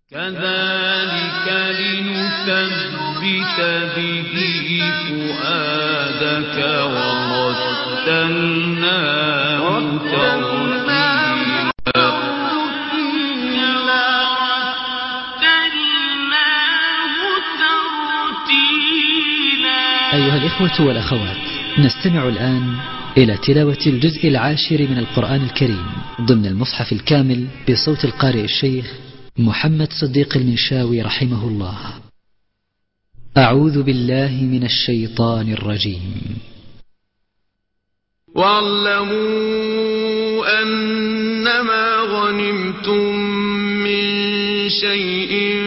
كذلك لنثبت به فؤادك ورتلناه ترتيلا. أيها الإخوة والأخوات، نستمع الآن إلى تلاوة الجزء 10 من القرآن الكريم ضمن المصحف الكامل بصوت القارئ الشيخ محمد صديق المنشاوي رحمه الله. أعوذ بالله من الشيطان الرجيم. واعلموا أنما غنمتم من شيء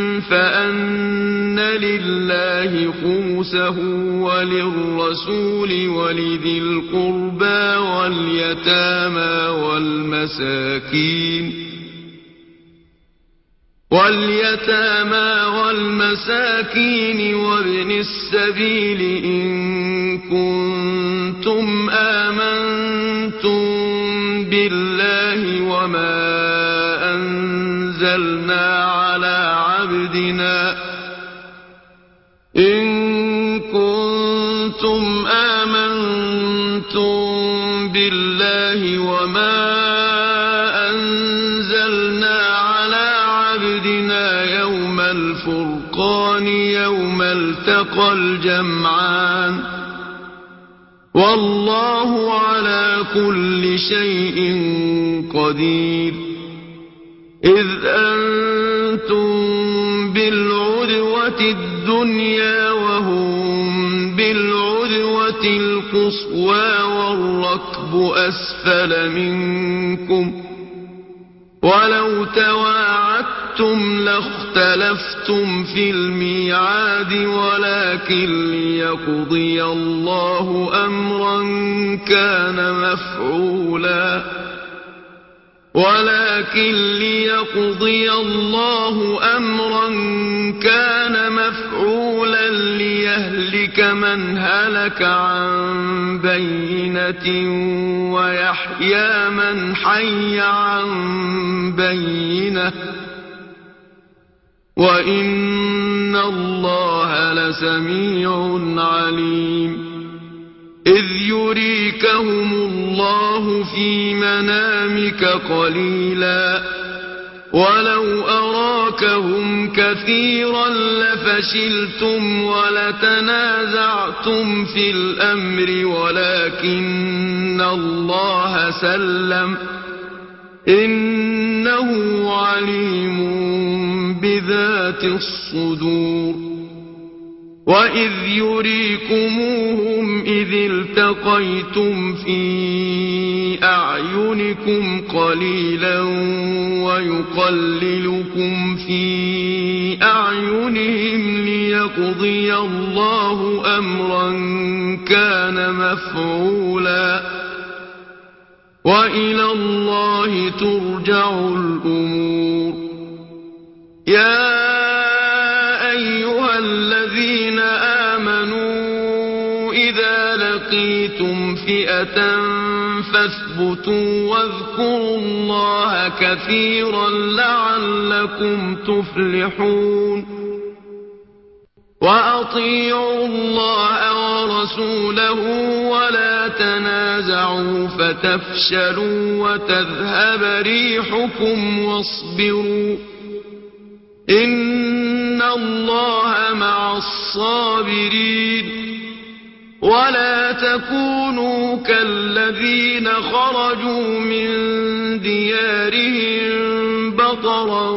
فأن لله خمسه وللرسول ولذي القربى واليتامى والمساكين وابن السبيل إن كنتم آمنتم بالله وما أنزلنا على عبدنا يوم الفرقان يوم التقى الجمعان والله على كل شيء قدير. إذ أنتم بالعدوة الدنيا وهم بالعدوة القصوى والركب أسفل منكم ولو تواعدتم لاختلفتم في الميعاد ولكن ليقضي الله أمرا كان مفعولا ليهلك من هلك عن بينة ويحيى من حي عن بينة وإن الله لسميع عليم. إذ يريكهم الله في منامك قليلا ولو أراكهم كثيرا لفشلتم ولتنازعتم في الأمر ولكن الله سلم إنه عليم بذات الصدور. وإذ يريكموهم إذ التقيتم في أعينكم قليلا ويقللكم في أعينهم ليقضي الله أمرا كان مفعولا وإلى الله ترجع الأمور. يا أيها الذين آمنوا إذا لقيتم فئة فاثبتوا واذكروا الله كثيرا لعلكم تفلحون. وأطيعوا الله ورسوله ولا تنازعوا فتفشلوا وتذهب ريحكم واصبروا إن الله مع الصابرين. ولا تكونوا كالذين خرجوا من ديارهم بطرا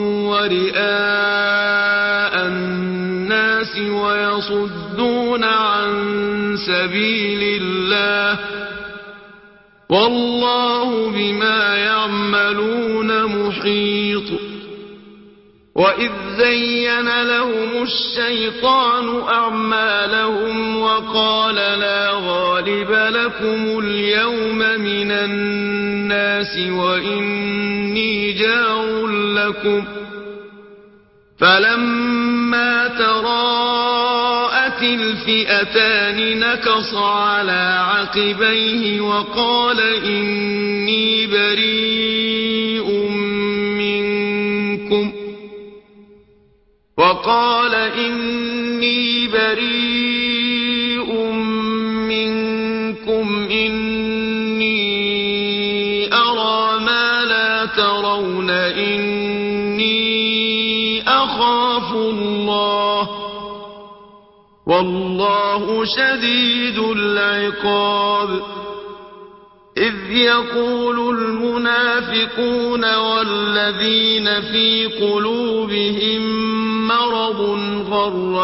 ورئاء الناس ويصدون عن سبيل الله والله بما يعملون محيط. وإذ زين لهم الشيطان أعمالهم وقال لا غالب لكم اليوم من الناس وإني جار لكم فلما تراءت الفئتان نكص على عقبيه وقال إني بريء منكم وقال إني بريء منكم إني أرى ما لا ترون إني أخاف الله والله شديد العقاب إذ يقول المنافقون والذين في قلوبهم مرض غر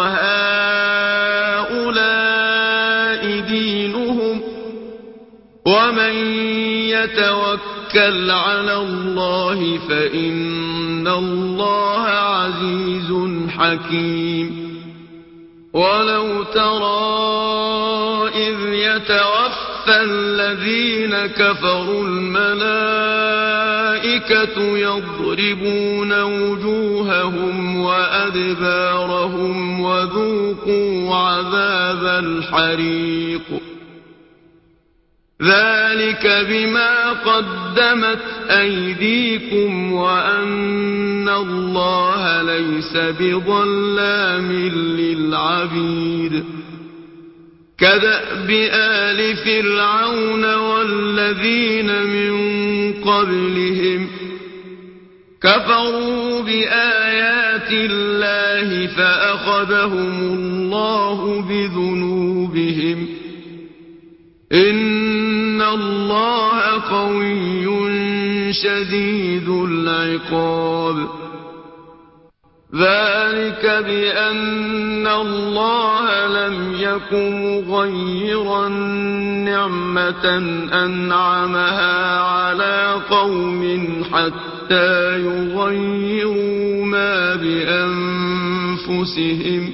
هؤلاء دينهم ومن يتوكل على الله فإن الله عزيز حكيم ولو ترى إذ يتوفى الذين كفروا الملائكة يضربون وجوههم وأدبارهم وذوقوا عذاب الحريق ذلك بما قدمت أيديكم وأن الله ليس بظلام للعبيد كدأب آل فرعون والذين من قبلهم كفروا بآيات الله فأخذهم الله بذنوبهم إن الله قوي شديد العقاب ذلك بأن الله لم يكن مغيرا نعمة أنعمها على قوم حتى يغيروا ما بأنفسهم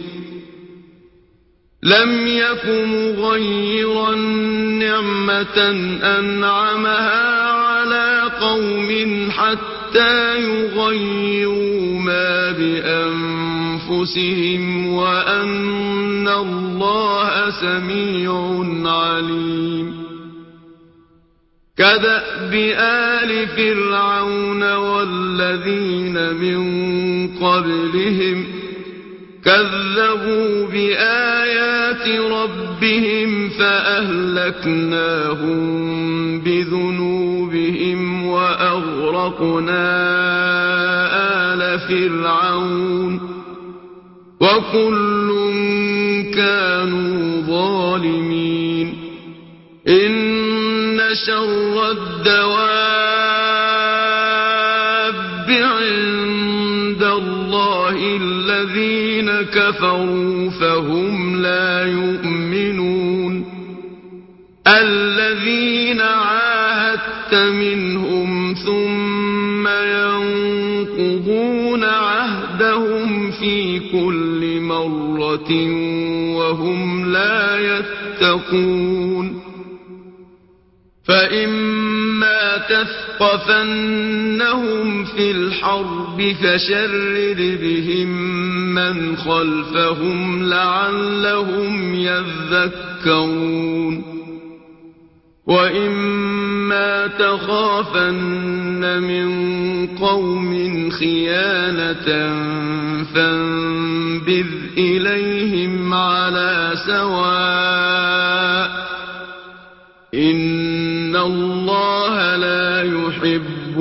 لم يكن مغيرا نعمة أنعمها على قوم حتى يغيروا ما بأنفسهم وأن الله سميع عليم كدأب آل فرعون والذين من قبلهم كذبوا بآيات ربهم فأهلكناهم بذنوبهم وأغرقنا آل فرعون وكل كانوا ظالمين إن شر الدواب عند الله الذين كفروا فهم لا يؤمنون الذين عاهدت منهم ثم ينقضون عهدهم في كل مرة وهم لا يتقون فإما تثقفنهم في الحرب فشرد بهم من خلفهم لعلهم يذكرون وإما تخافن من قوم خيانة فانبذ إليهم على سواء إن الله لا يحب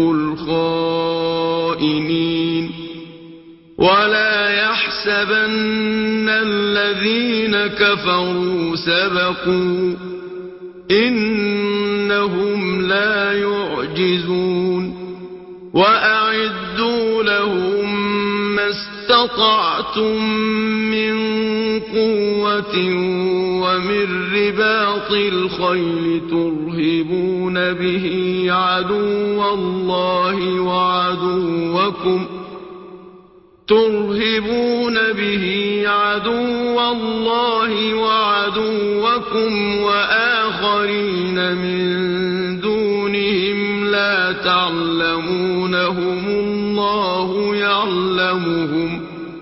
الخائنين ولا يحسبن الذين كفروا سبقوا إنهم لا يعجزون وأعدوا لهم ما استطعتم من قوة ومن رباط الخيل ترهبون به عدو الله وعدوكم وآخرين من دونهم لا تعلمونهم الله يعلمهم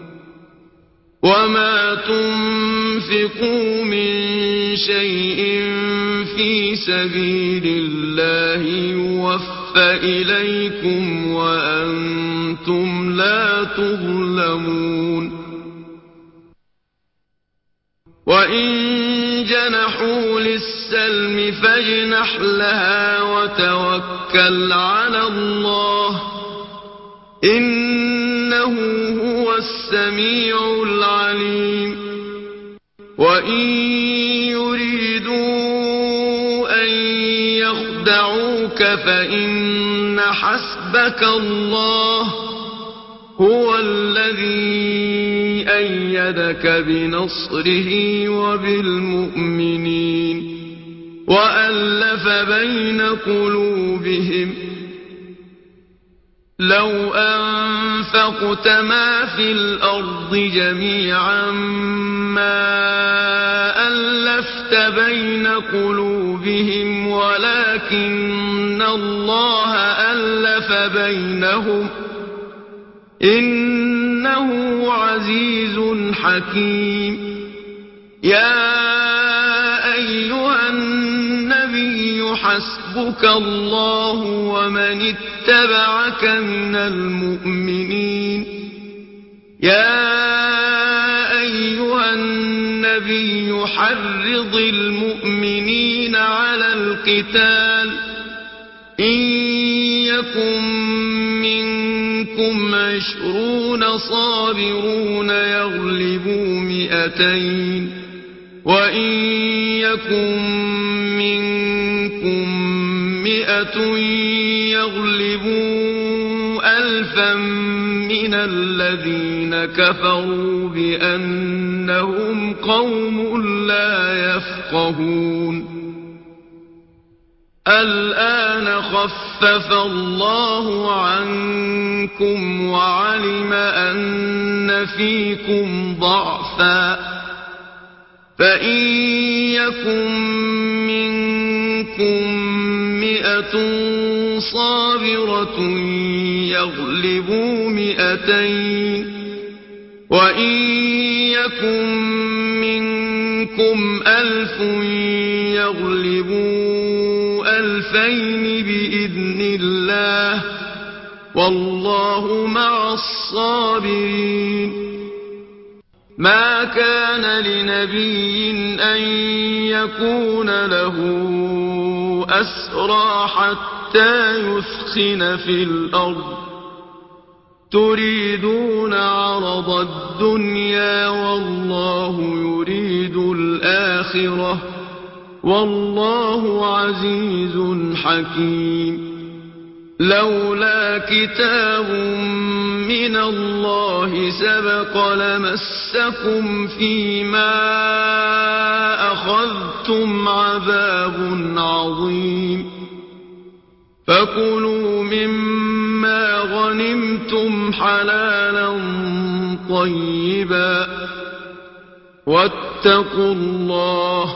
وما تنفقوا من شيء في سبيل الله يوفى إليكم وأنتم لا تظلمون وإن جنحوا للسلم فاجنح لها وتوكل على الله إنه هو السميع العليم وإن يريدوا أن يخدعوك فإن حسبك الله هو الذي أيدك بنصره وبالمؤمنين وألف بين قلوبهم لو أنفقت ما في الأرض جميعا ما ألفت بين قلوبهم ولكن الله ألف بينهم إنه عزيز حكيم يا أيها النبي حسبك الله ومن اتبعك من المؤمنين يا أيها النبي حرض المؤمنين على القتال إن يكن منكم 20 صابرون يغلبوا 200 وإن يكن منكم 100 يغلبوا 1000 من الذين كفروا بأنهم قوم لا يفقهون الآن خفف الله عنكم وعلم أن فيكم ضعفا فإن يكن منكم 100 صابرة يغلبوا 200 وإن يكن منكم 1000 يغلبوا 2000 بإذن الله والله مع الصابرين ما كان لنبي أن يكون له أسرى حتى يثخن في الأرض تريدون عرض الدنيا والله يريد الآخرة والله عزيز حكيم لولا كتاب من الله سبق لمسكم فيما أخذتم عذاب عظيم فكلوا مما غنمتم حلالا طيبا واتقوا الله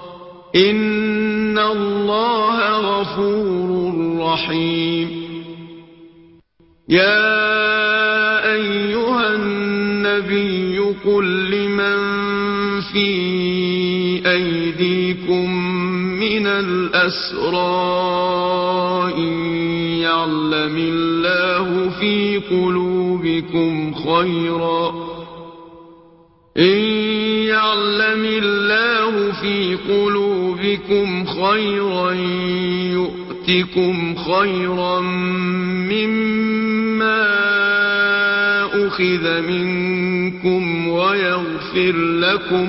إن الله غفور رحيم يا أيها النبي قل لمن في أيديكم من الأسرى إن يعلم الله في قلوبكم خيرا يؤتكم خيرا مما أخذ منكم ويغفر لكم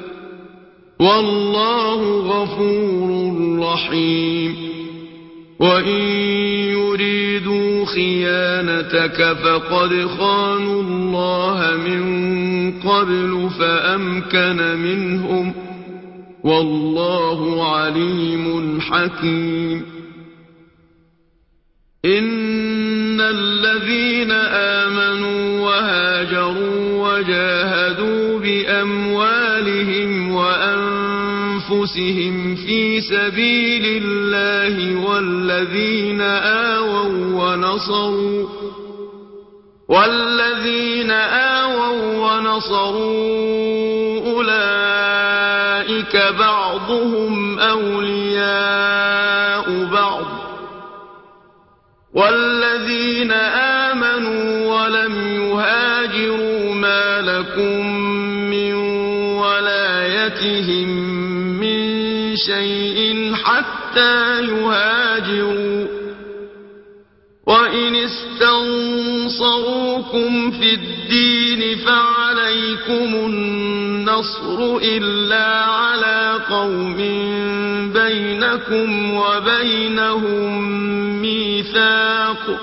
والله غفور رحيم وإن يريدوا خيانتك فقد خانوا الله من قبل فأمكن منهم والله عليم حكيم إن الذين آمنوا وهاجروا وجاهدوا بأموالهم وأنفسهم في سبيل الله والذين آووا ونصروا أولئك بعضهم أولياء بعض والذين آمنوا ولم يهاجروا ما لكم من ولايتهم ولايتهم من شيء حتى يهاجروا، وإن استنصروكم في الدين فعليكم النصر إلا على قوم بينكم وبينهم ميثاق،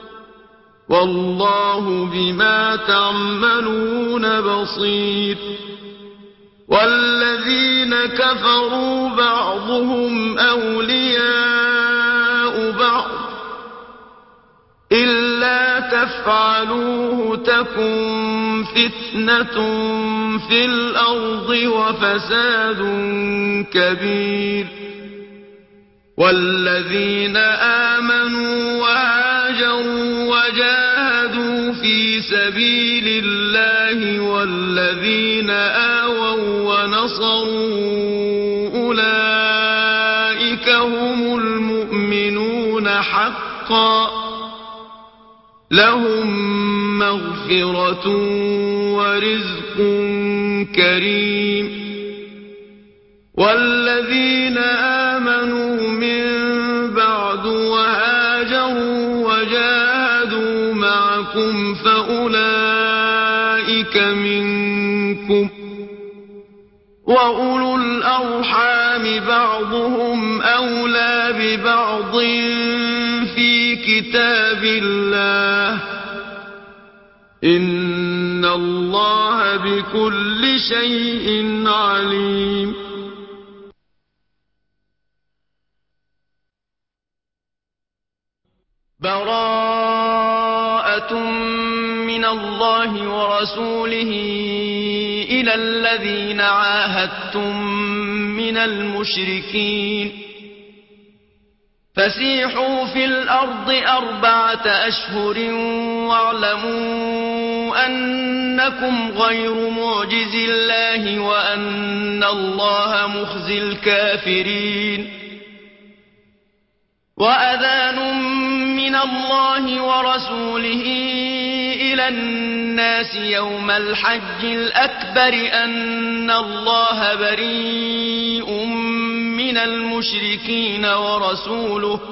والله بما تعملون بصير. والذين كفروا بعضهم أولياء بعض إلا تفعلوه تكن فتنة في الأرض وفساد كبير. والذين آمنوا وهاجروا وجاهدوا في سبيل الله والذين آووا ونصروا أولئك هم المؤمنون حقا، لهم مغفرة ورزق كريم. والذين آمنوا من بعد وهاجروا وجاهدوا معكم فأولئك منكم، وأولو الأرحام بعضهم أولى ببعض في كتاب الله، إن الله بكل شيء عليم. براءة من الله ورسوله إلى الذين عاهدتم من المشركين، فسيحوا في الأرض 4 أشهر واعلموا أنكم غير معجز الله وأن الله مخزي الكافرين. وأذان من الله ورسوله إلى الناس يوم الحج الأكبر أن الله بريء من المشركين ورسوله،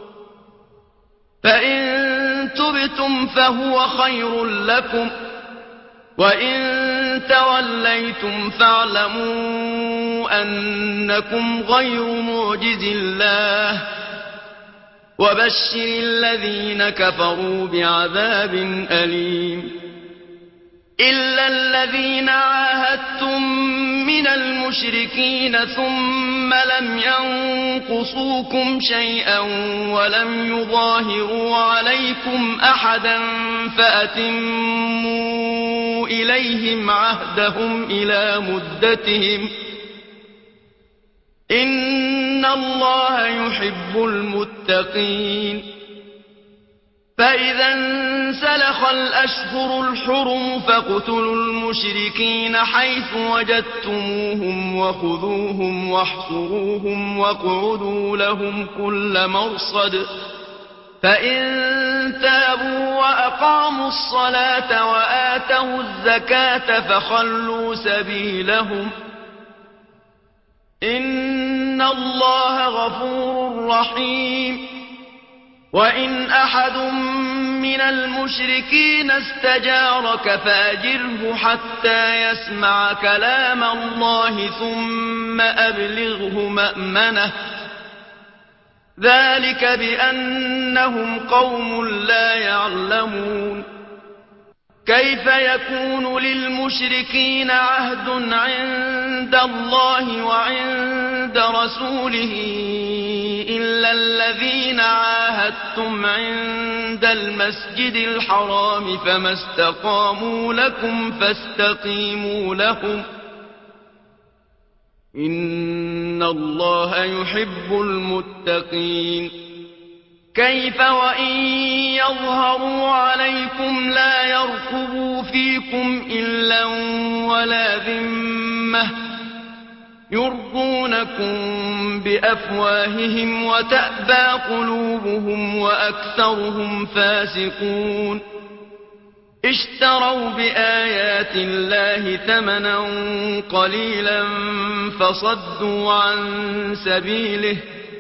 فإن تبتم فهو خير لكم، وإن توليتم فاعلموا أنكم غير معجز الله، وبشر الذين كفروا بعذاب أليم. إلا الذين عاهدتم من المشركين ثم لم ينقصوكم شيئا ولم يظاهروا عليكم أحدا فأتموا إليهم عهدهم إلى مدتهم، إن الله يحب المتقين. فإذا انسلخ الأشهر الحرم فاقتلوا المشركين حيث وجدتموهم وخذوهم واحصروهم واقعدوا لهم كل مرصد، فإن تابوا وأقاموا الصلاة وآتوا الزكاة فخلوا سبيلهم، إن الله غفور رحيم. وإن أحد من المشركين استجارك فأجره حتى يسمع كلام الله ثم أبلغه مأمنه، ذلك بأنهم قوم لا يعلمون. كيف يكون للمشركين عهد عند الله وعند رسوله إلا الذين عاهدتم عند المسجد الحرام، فما استقاموا لكم فاستقيموا لهم، إن الله يحب المتقين. كيف وإن يظهروا عليكم لا يرقبوا فيكم إلا ولا ذمة، يرضونكم بأفواههم وتأبى قلوبهم وأكثرهم فاسقون. اشتروا بآيات بآيات الله ثمنا قليلا فصدوا عن سبيله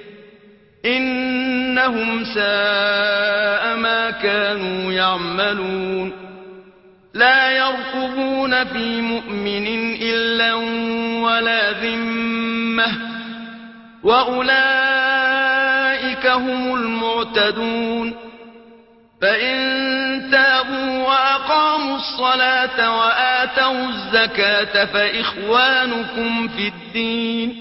إنهم ساء ما كانوا يعملون لا يرقبون في مؤمن إلا ولا ذمة وأولئك هم المعتدون فإن تابوا وأقاموا الصلاة وآتوا الزكاة فإخوانكم في الدين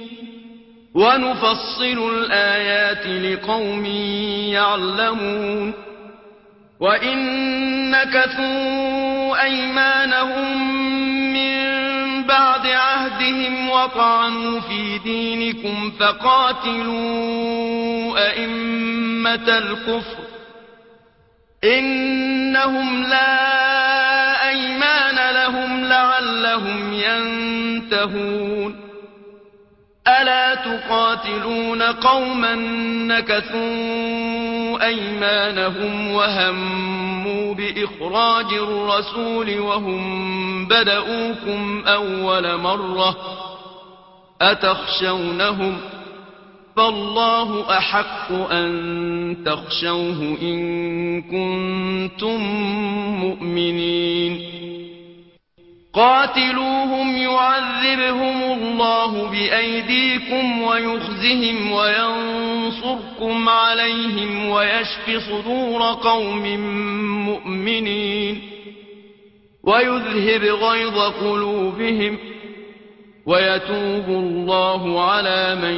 ونفصل الآيات لقوم يعلمون وإن نكثوا أيمانهم من بعد عهدهم وطعنوا في دينكم فقاتلوا أئمة الكفر إنهم لا أيمان لهم لعلهم ينتهون ألا تقاتلون قوما نكثوا أيمانهم وهموا بإخراج الرسول وهم بدؤوكم أول مرة أتخشونهم فالله أحق أن تخشوه إن كنتم مؤمنين قاتلوهم يعذبهم الله بأيديكم ويخزهم وينصركم عليهم ويشف صدور قوم مؤمنين ويذهب غيظ قلوبهم ويتوب الله على من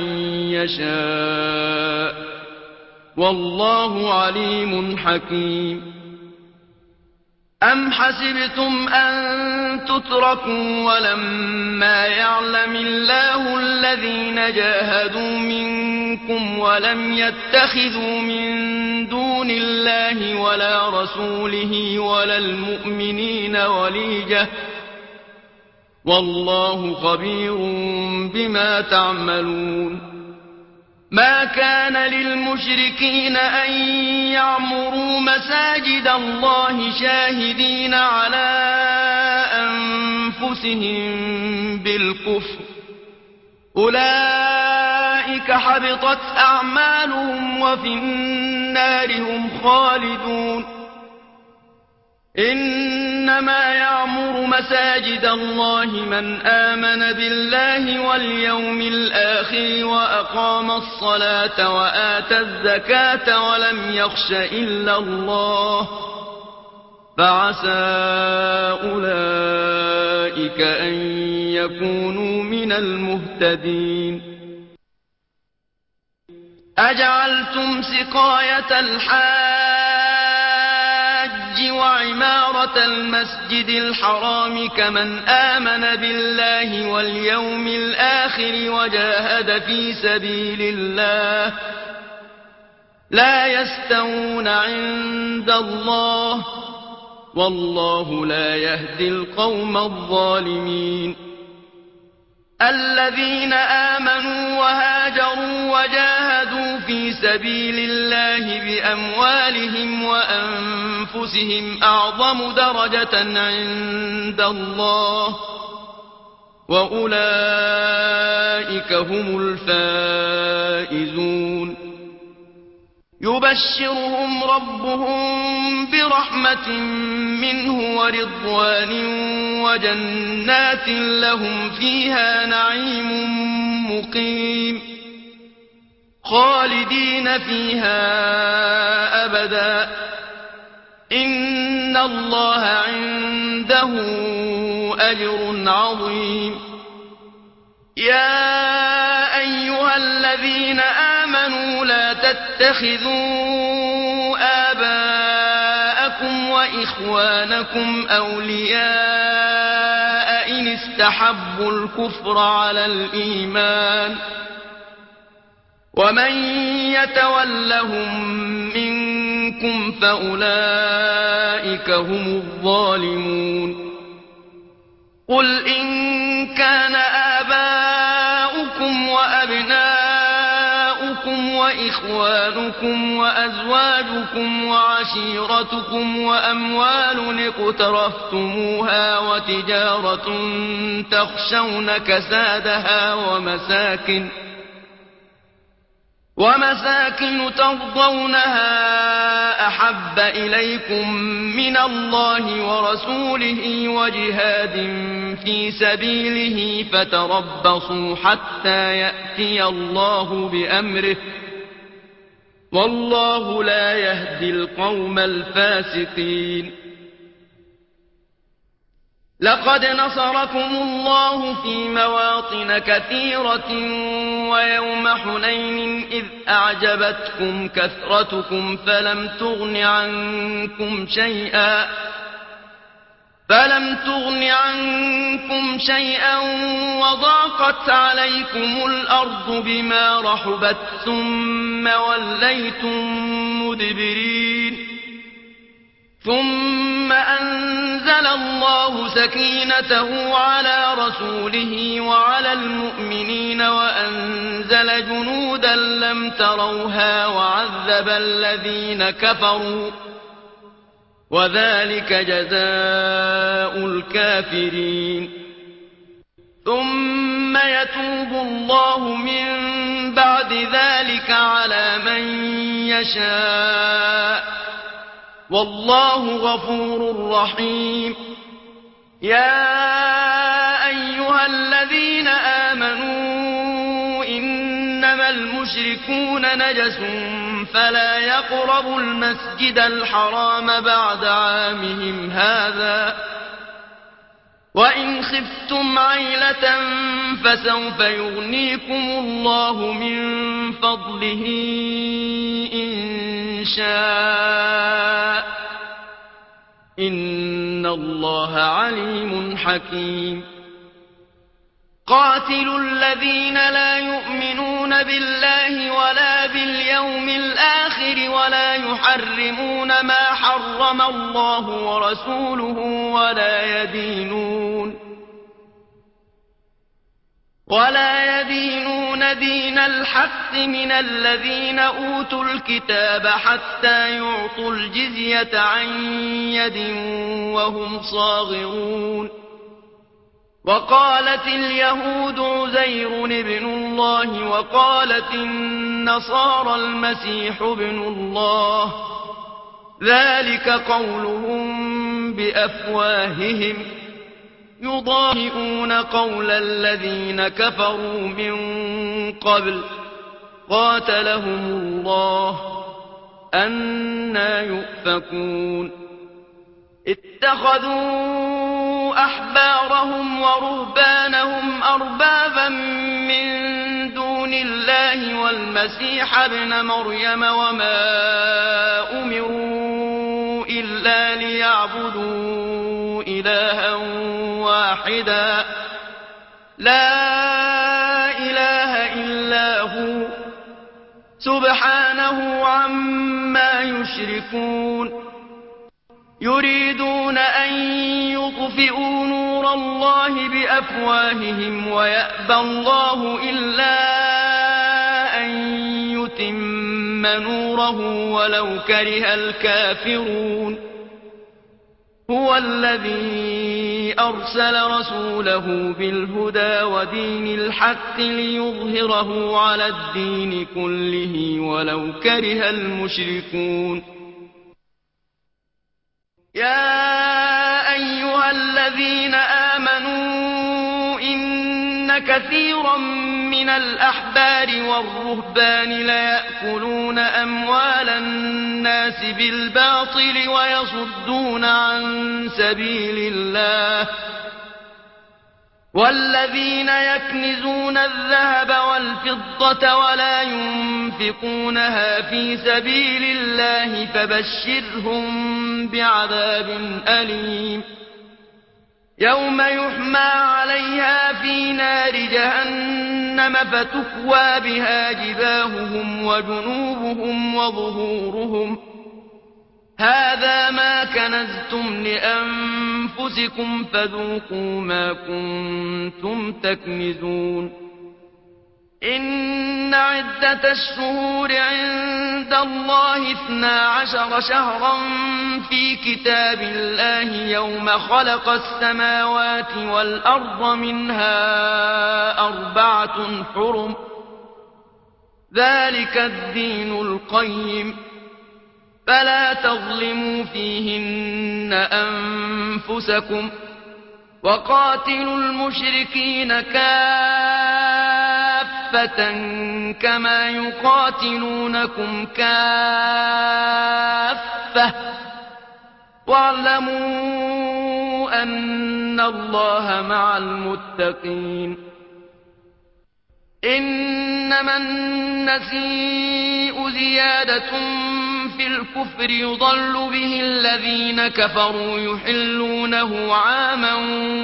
يشاء والله عليم حكيم أم حسبتم أن تتركوا ولما يعلم الله الذين جاهدوا منكم ولم يتخذوا من دون الله ولا رسوله ولا المؤمنين وليجة والله خبير بما تعملون ما كان للمشركين أن يعمروا مساجد الله شاهدين على أنفسهم بالكفر أولئك حبطت أعمالهم وفي النار هم خالدون إنما يعمر مساجد الله من آمن بالله واليوم الآخر وأقام الصلاة وآتى الزكاة ولم يخش إلا الله فعسى أولئك أن يكونوا من المهتدين أجعلتم سقاية وعمارة المسجد الحرام كمن آمن بالله واليوم الآخر وجاهد في سبيل الله لا يستوون عند الله والله لا يهدي القوم الظالمين الذين آمنوا وهاجروا وجاهدوا في سبيل الله بأموالهم وأنفسهم أعظم درجة عند الله وأولئك هم الفائزون يبشرهم ربهم برحمة منه ورضوان وجنات لهم فيها نعيم مقيم خالدين فيها أبدا إن الله عنده أجر عظيم يا أيها الذين آمنوا لا تتخذوا آباءكم وإخوانكم أولياء إن استحبوا الكفر على الإيمان ومن يتولهم منكم فأولئك هم الظالمون قل إن كان آباؤكم وأبناؤكم وإخوانكم وأزواجكم وعشيرتكم وأموال اقترفتموها وتجارة تخشون كسادها ومساكن ترضونها أحب إليكم من الله ورسوله وجهاد في سبيله فتربصوا حتى يأتي الله بأمره والله لا يهدي القوم الفاسقين. لقد نصركم الله في مواطن كثيرة ويوم حنين إذ أعجبتكم كثرتكم فلم تغن عنكم شيئا وضاقت عليكم الأرض بما رحبت ثم وليتم مدبرين. ثم أنزل الله سكينته على رسوله وعلى المؤمنين وأنزل جنودا لم تروها وعذب الذين كفروا وذلك جزاء الكافرين. ثم يتوب الله من بعد ذلك على من يشاء والله غفور رحيم. يا أيها الذين آمنوا إنما المشركون نجس فلا يقربوا المسجد الحرام بعد عامهم هذا وإن خفتم عيلة فسوف يغنيكم الله من فضله إن شاء إن الله عليم حكيم. قاتلوا الذين لا يؤمنون بالله ولا باليوم الآخر ولا يحرمون ما حرم الله ورسوله ولا يدينون دين الحق من الذين أوتوا الكتاب حتى يعطوا الجزية عن يد وهم صاغرون. وقالت اليهود عزير ابن الله وقالت النصارى المسيح ابن الله ذلك قولهم بأفواههم يضاهئون قول الذين كفروا من قبل قاتلهم الله أنى يؤفكون. اتخذوا أحبارهم ورهبانهم أربابا من دون الله والمسيح ابن مريم وما أمروا إلا ليعبدوا إلها واحدا لا إله إلا هو سبحانه عما يشركون. يريدون أن يطفئوا نور الله بأفواههم ويأبى الله إلا أن يتم نوره ولو كره الكافرون. هو الذي أرسل رسوله بالهدى ودين الحق ليظهره على الدين كله ولو كره المشركون. يا أيها الذين آمنوا إن كثيرا من الأحبار والرهبان ليأكلون أموال الناس بالباطل ويصدون عن سبيل الله والذين يكنزون الذهب والفضة ولا ينفقونها في سبيل الله فبشرهم بعذاب أليم. يوم يحمى عليها في نار جهنم فتكوى بها جباههم وجنوبهم وظهورهم هذا ما كنزتم لأنفسكم فذوقوا ما كنتم تكنزون. إن عدة الشهور عند الله 12 شهرا في كتاب الله يوم خلق السماوات والأرض منها 4 حرم ذلك الدين القيم فلا تظلموا فيهن أنفسكم وقاتلوا المشركين كافة كما يقاتلونكم كافة واعلموا أن الله مع المتقين إنما النسيء زيادة في الكفر يضل به الذين كفروا يحلونه عاما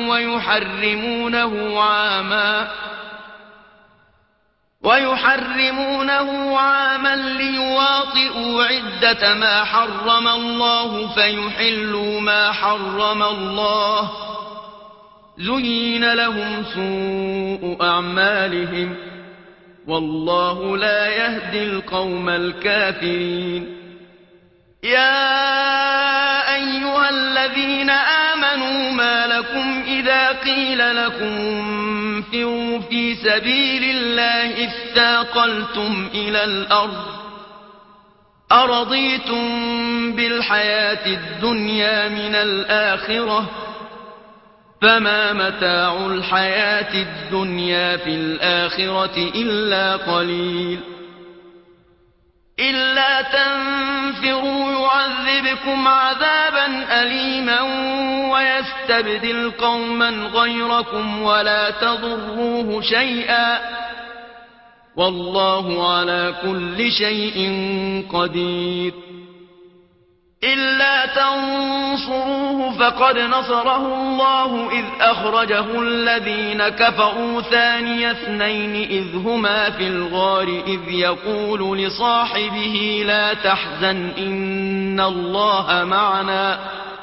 ويحرمونه عاما ليواطئوا عدة ما حرم الله فيحلوا ما حرم الله زين لهم سوء أعمالهم والله لا يهدي القوم الكافرين يا أيها الذين آمنوا ما لكم إذا قيل لكم انفروا في سبيل الله اثاقلتم إلى الأرض أرضيتم بالحياة الدنيا من الآخرة فما متاع الحياة الدنيا في الآخرة إلا قليل إلا تنفروا يعذبكم عذابا أليما ويستبدل قوما غيركم ولا تضروه شيئا والله على كل شيء قدير إلا تنصروه فقد نصره الله إذ أخرجه الذين كفروا ثاني اثنين إذ هما في الغار إذ يقول لصاحبه لا تحزن إن الله معنا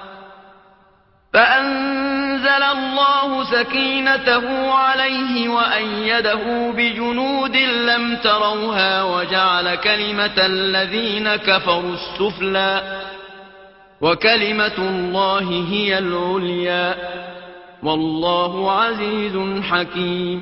فأنزل الله سكينته عليه وأيده بجنود لم تروها وجعل كلمة الذين كفروا السفلى وكلمة الله هي العليا والله عزيز حكيم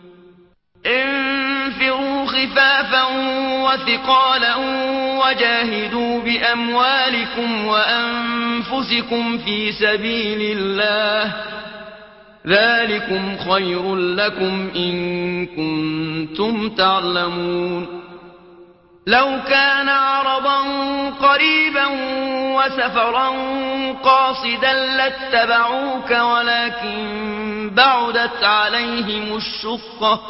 انفروا خفافا وثقالا وجاهدوا بأموالكم وأنفسكم في سبيل الله ذلكم خير لكم إن كنتم تعلمون لو كان عرضا قريبا وسفرا قاصدا لاتبعوك ولكن بعدت عليهم الشقة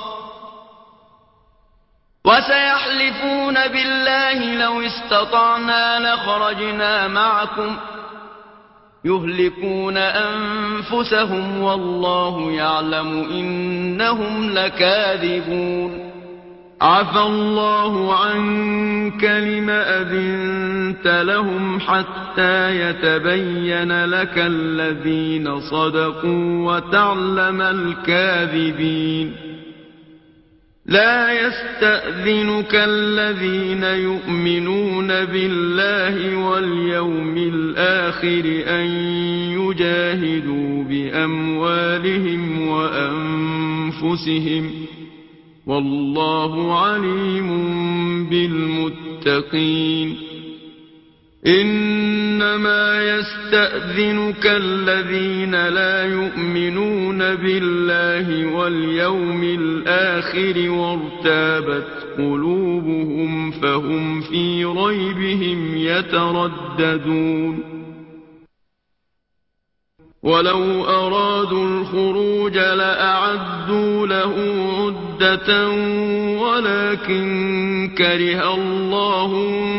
وسيحلفون بالله لو استطعنا لخرجنا معكم يهلكون أنفسهم والله يعلم إنهم لكاذبون عفى الله عنك لم أذنت لهم حتى يتبين لك الذين صدقوا وتعلم الكاذبين لا يستأذنك الذين يؤمنون بالله واليوم الآخر أن يجاهدوا بأموالهم وأنفسهم والله عليم بالمتقين إنما يستأذنك الذين لا يؤمنون بالله واليوم الآخر وارتابت قلوبهم فهم في ريبهم يترددون ولو أرادوا الخروج لأعدوا له عدة ولكن كره الله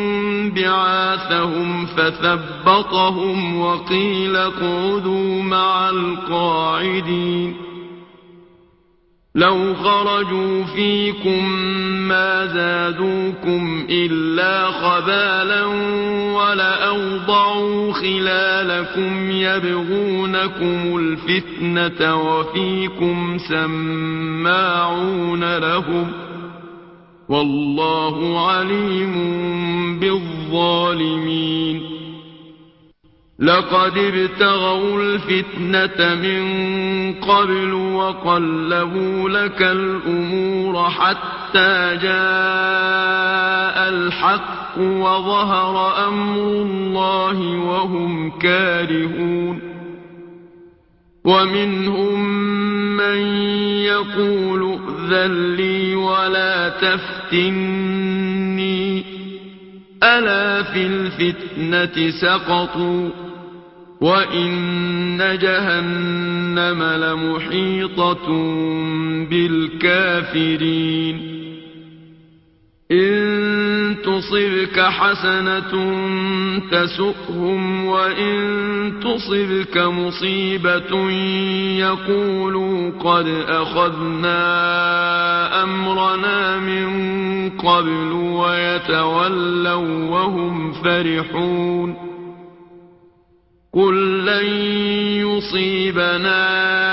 بعاثهم فثبطهم وقيل اقعدوا مع القاعدين لو خرجوا فيكم ما زادوكم إلا خبالا ولأوضعوا خلالكم يبغونكم الفتنة وفيكم سماعون لهم والله عليم بالظالمين لقد ابتغوا الفتنة من قبل وقلبوا لك الأمور حتى جاء الحق وظهر أمر الله وهم كارهون ومنهم من يقول ائذن لي ولا تفتني ألا في الفتنة سقطوا وإن جهنم لمحيطة بالكافرين إن تصبك حسنة تسؤهم وإن تصبك مصيبة يقولوا قد أخذنا أمرنا من قبل ويتولوا وهم فرحون قل لن يصيبنا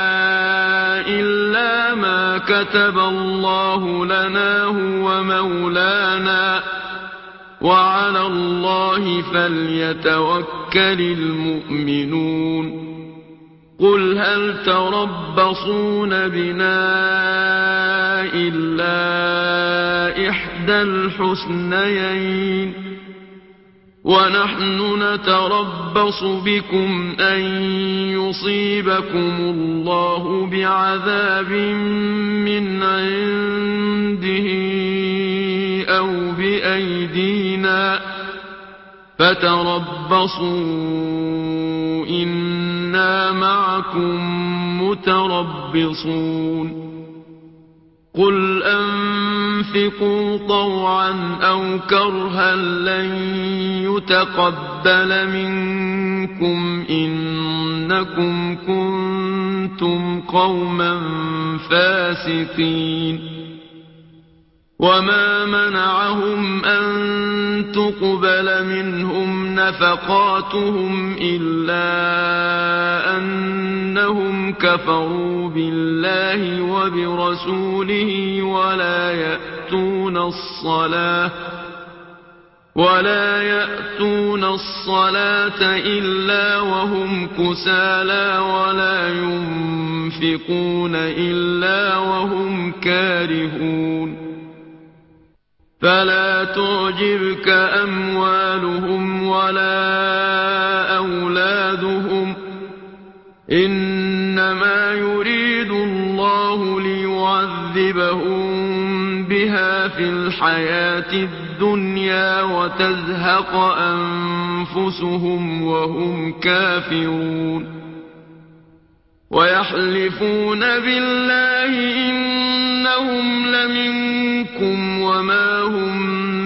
إلا ما كتب الله لنا هو مولانا وعلى الله فليتوكل المؤمنون قل هل تربصون بنا إلا إحدى الحسنيين ونحن نتربص بكم أن يصيبكم الله بعذاب من عنده أو بأيدينا فتربصوا إنا معكم متربصون قل أنفقوا طوعا أو كرها لن يتقبل منكم إنكم كنتم قوما فاسقين وما منعهم أن تقبل منهم نفقاتهم إلا أنهم كفروا بالله وبرسوله ولا يأتون الصلاة إلا وهم كسالى ولا ينفقون إلا وهم كارهون فلا تعجبك أموالهم ولا أولادهم إنما يريد الله ليعذبهم بها في الحياة الدنيا وتزهق أنفسهم وهم كافرون ويحلفون بالله إنهم لمنكم وما هم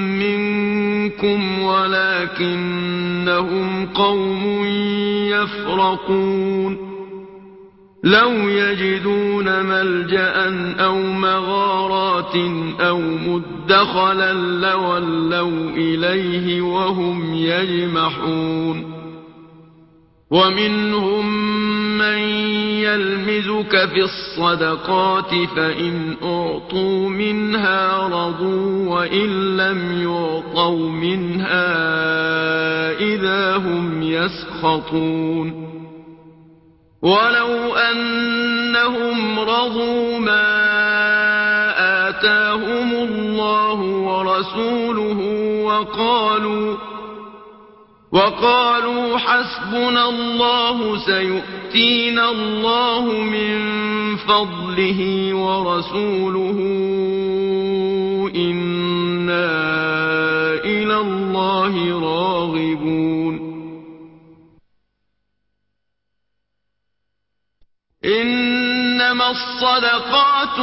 منكم ولكنهم قوم يفرقون لو يجدون ملجأ أو مغارات أو مدخلا لولوا إليه وهم يجمحون ومنهم من يلمزك في الصدقات فإن أعطوا منها رضوا وإن لم يعطوا منها إذا هم يسخطون ولو أنهم رضوا ما آتاهم الله ورسوله وقالوا حسبنا الله سيؤتينا الله من فضله ورسوله إنا إلى الله راغبون إنما الصدقات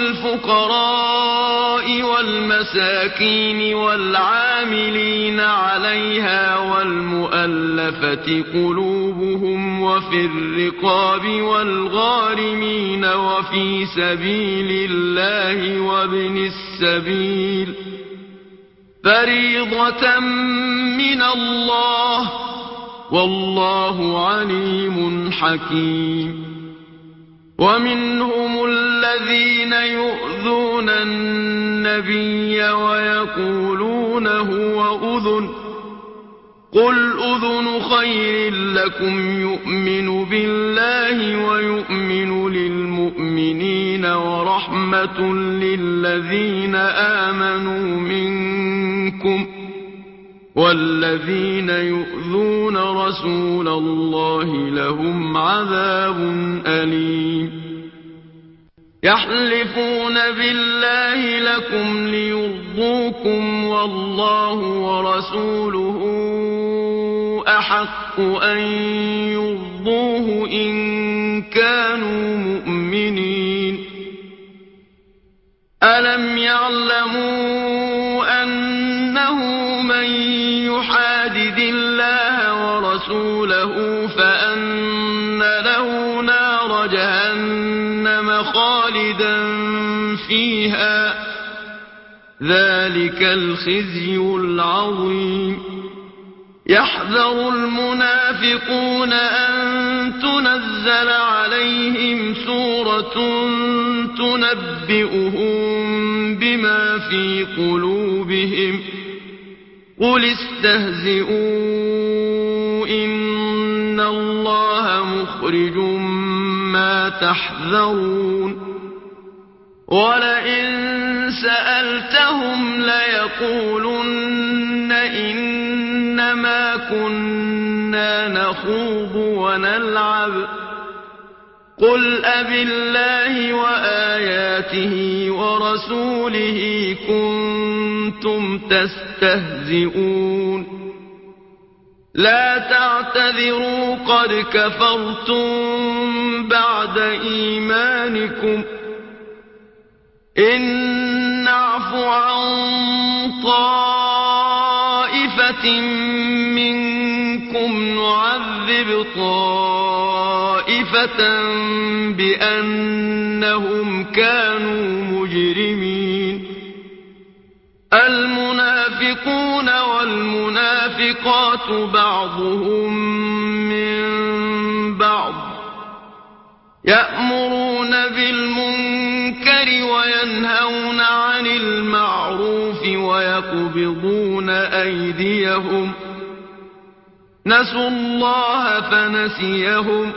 للفقراء والمساكين والعاملين عليها والمؤلفة قلوبهم وفي الرقاب والغارمين وفي سبيل الله وابن السبيل فريضة من الله والله عليم حكيم ومنهم الذين يؤذون النبي ويقولون هو أذن قل أذن خير لكم يؤمن بالله ويؤمن للمؤمنين ورحمة للذين آمنوا منكم والذين يؤذون رسول الله لهم عذاب أليم يحلفون بالله لكم ليرضوكم والله ورسوله أحق أن يرضوه إن كانوا مؤمنين ألم يعلموا أنه من يحادد الله ورسوله فأن له نار جهنم خالدا فيها ذلك الخزي العظيم يحذر المنافقون أن تنزل عليهم سورة تنبئهم بما في قلوبهم قل استهزئوا إن الله مخرج ما تحذرون ولئن سألتهم ليقولن إنما كنا نخوض ونلعب قل أبالله وآياته ورسوله كنتم تستهزئون لا تعتذروا قد كفرتم بعد إيمانكم إن نعف عن طائفة منكم نعذب طائفة بأنهم كانوا مجرمين المنافقون والمنافقات بعضهم من بعض يأمرون بالمنكر وينهون عن المعروف ويقبضون أيديهم نسوا الله فنسيهم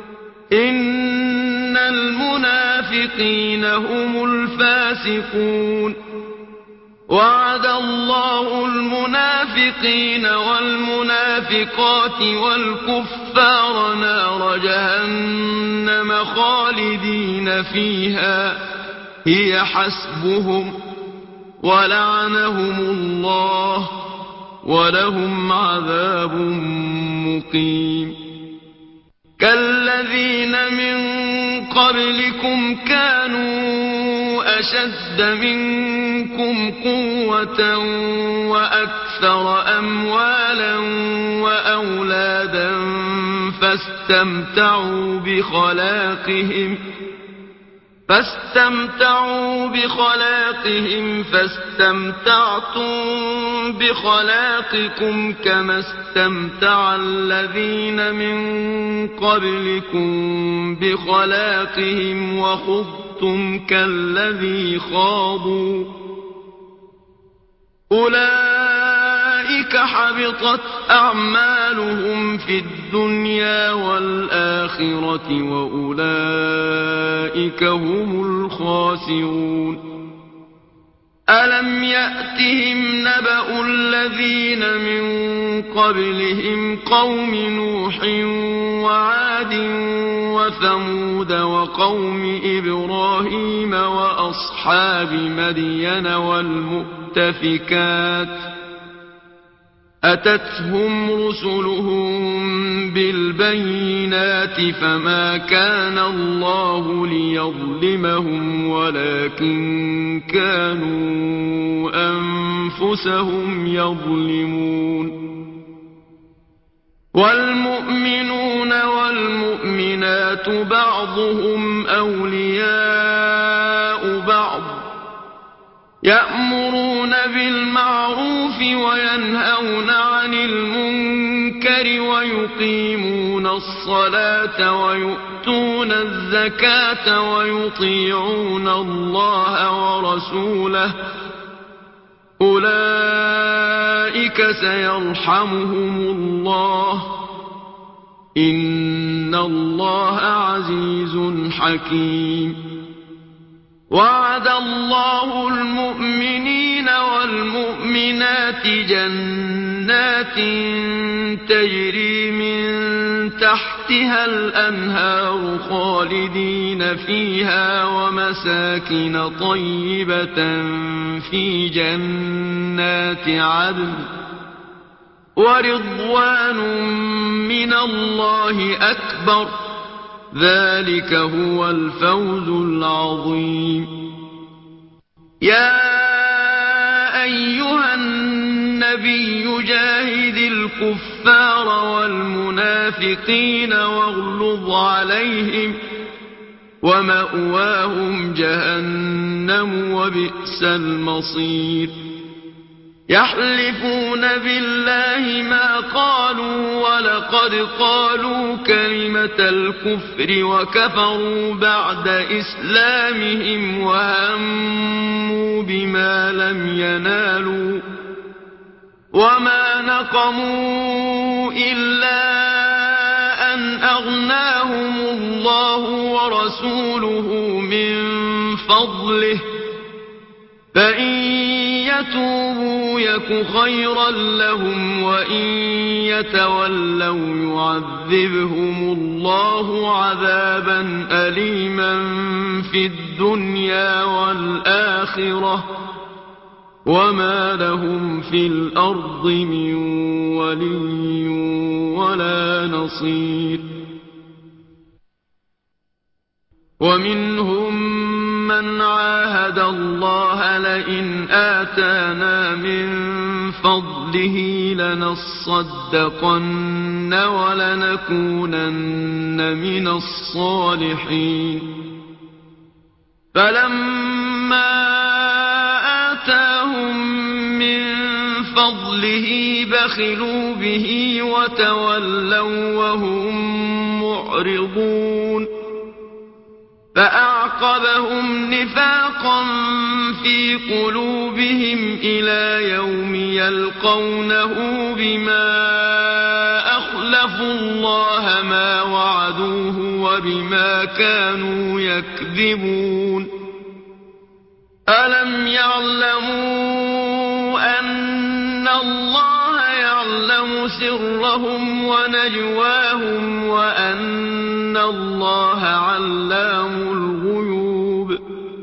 إن المنافقين هم الفاسقون وعد الله المنافقين والمنافقات والكفار نار جهنم خالدين فيها هي حسبهم ولعنهم الله ولهم عذاب مقيم كالذين من قبلكم كانوا أشد منكم قوة وأكثر أموالا وأولادا فاستمتعوا بخلاقهم فاستمتعتم بخلاقكم كما استمتع الذين من قبلكم بخلاقهم وخضتم كالذي خاضوا أولئك حبطت أعمالهم في الدنيا والآخرة وأولئك هم الخاسرون ألم يأتهم نبأ الذين من قبلهم قوم نوح وعاد وثمود وقوم إبراهيم وأصحاب مدين والمؤتفكات أتتهم رسلهم بالبينات فما كان الله ليظلمهم ولكن كانوا أنفسهم يظلمون والمؤمنون والمؤمنات بعضهم أولياء بعض يأمرون بالمعروف وينهون عن المنكر ويقيمون الصلاة ويؤتون ويؤتون الزكاة ويطيعون الله ورسوله أولئك سيرحمهم الله إن الله عزيز حكيم وعد الله المؤمنين والمؤمنات جنات تجري من تحتها الأنهار خالدين فيها ومساكن طيبة في جنات عدن ورضوان من الله أكبر ذلك هو الفوز العظيم يا أيها النبي جاهد الكفار والمنافقين واغلظ عليهم ومأواهم جهنم وبئس المصير يحلفون بالله ما قالوا ولقد قالوا كلمة الكفر وكفروا بعد إسلامهم وهموا بما لم ينالوا وما نقموا إلا أن أغناهم الله ورسوله من فضله فإن يتوبوا يك خيرا لهم وإن يتولوا يعذبهم الله عذابا أليما في الدنيا والآخرة وما لهم في الأرض من ولي ولا نصير ومنهم من عاهد الله لئن آتانا من فضله لنصدقن ولنكونن من الصالحين فلما آتاهم من فضله بخلوا به وتولوا وهم معرضون فأعقبهم نفاقا في قلوبهم إلى يوم يلقونه بما أخلفوا الله ما وعدوه وبما كانوا يكذبون ألم يعلموا أن الله يعلم سرهم ونجواهم وأن الله علام الغيوب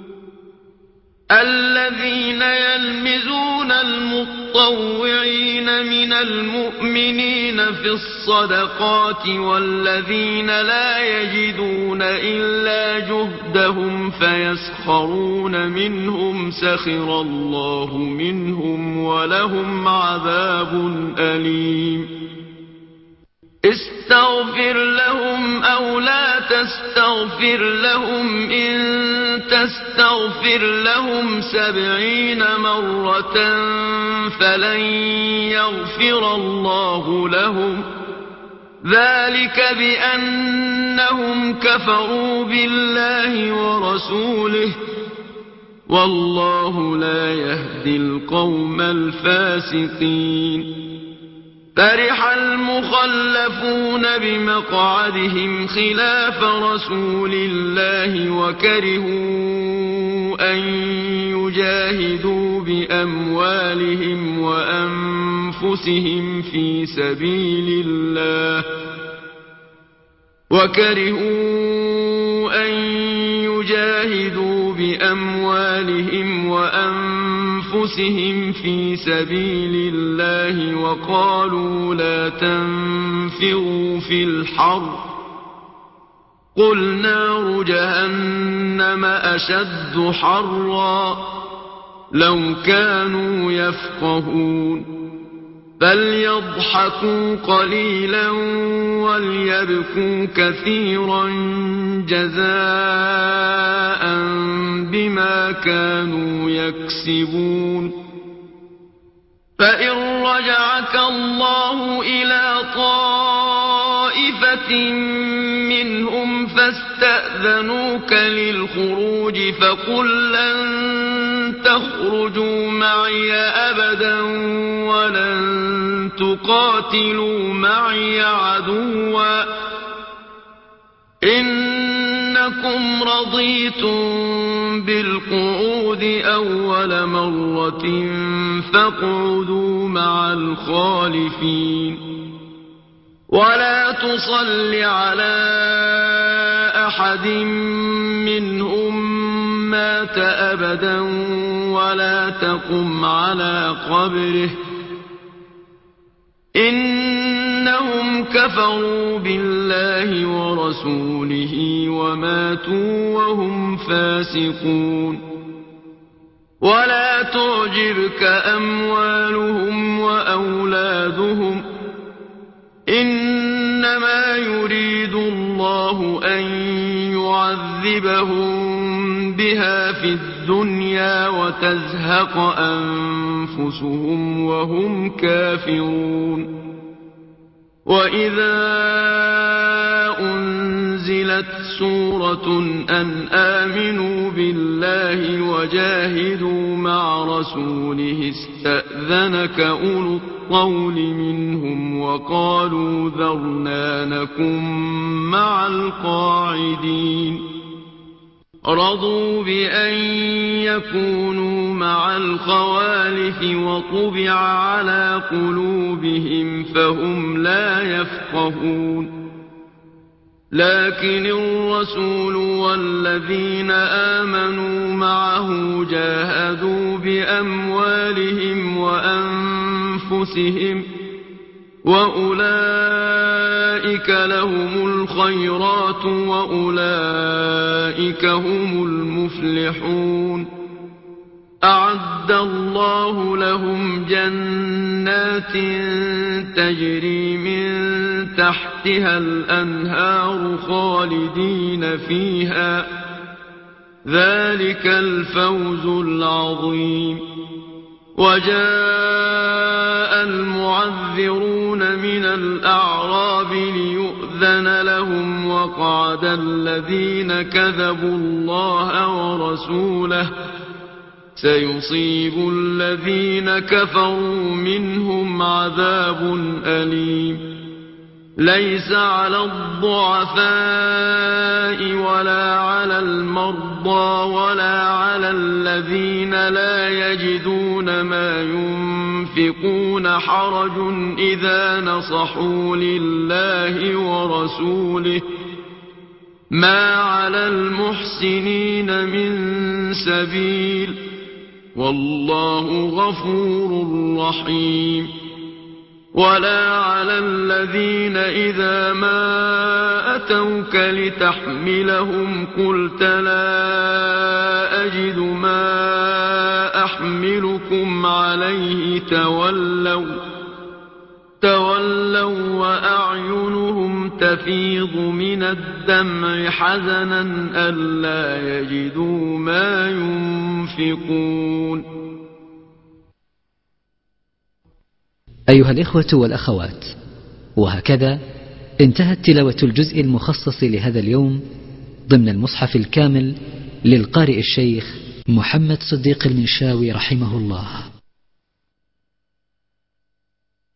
الذين يلمزون المطوعين من المؤمنين في الصدقات والذين لا يجدون إلا جهدهم فيسخرون منهم سخر الله منهم ولهم عذاب أليم استغفر لهم أو لا تستغفر لهم إن تستغفر لهم 70 مرة فلن يغفر الله لهم ذلك بأنهم كفروا بالله ورسوله والله لا يهدي القوم الفاسقين فرح المخلفون بمقعدهم خلاف رسول الله وكرهوا أن يجاهدوا بأموالهم وأنفسهم في سبيل الله وقالوا لا تنفروا في الحر قل نار جهنم أشد حرا لو كانوا يفقهون فليضحكوا قليلا وليبكوا كثيرا جزاء بما كانوا يكسبون فإن رجعك الله إلى طائفة منهم استأذنوك للخروج فقل لن تخرجوا معي أبدا ولن تقاتلوا معي عدوا إنكم رضيتم بالقعود أول مرة فاقعدوا مع الخالفين ولا تصل على أحد منهم مات أبدا ولا تقم على قبره إنهم كفروا بالله ورسوله وماتوا وهم فاسقون ولا تعجبك أموالهم وأولادهم إنما يريد الله أن يعذبهم بها في الدنيا وتزهق أنفسهم وهم كافرون وإذا أنزلت سورة أن آمنوا بالله وجاهدوا مع رسوله استأذنك أولو الطول منهم وقالوا ذرنا نكن مع القاعدين رضوا بأن يكونوا مع الخوالف وطبع على قلوبهم فهم لا يفقهون لكن الرسول والذين آمنوا معه جاهدوا بأموالهم وأنفسهم وأولئك لهم الخيرات وأولئك هم المفلحون أعد الله لهم جنات تجري من تحتها الأنهار خالدين فيها ذلك الفوز العظيم وجاء المعذرون من الأعراب ليؤذن لهم وقعد الذين كذبوا الله ورسوله سيصيب الذين كفروا منهم عذاب أليم ليس على الضعفاء ولا على المرضى ولا على الذين لا يجدون ما ينفقون حرج إذا نصحوا لله ورسوله ما على المحسنين من سبيل والله غفور رحيم ولا على الذين إذا ما أتوك لتحملهم قلت لا أجد ما أحملكم عليه تولوا وأعينهم تفيض من الدمع حزنا ألا يجدوا ما ينفقون أيها الإخوة والأخوات، وهكذا انتهت تلاوة الجزء المخصص لهذا اليوم ضمن المصحف الكامل للقارئ الشيخ محمد صديق المنشاوي رحمه الله.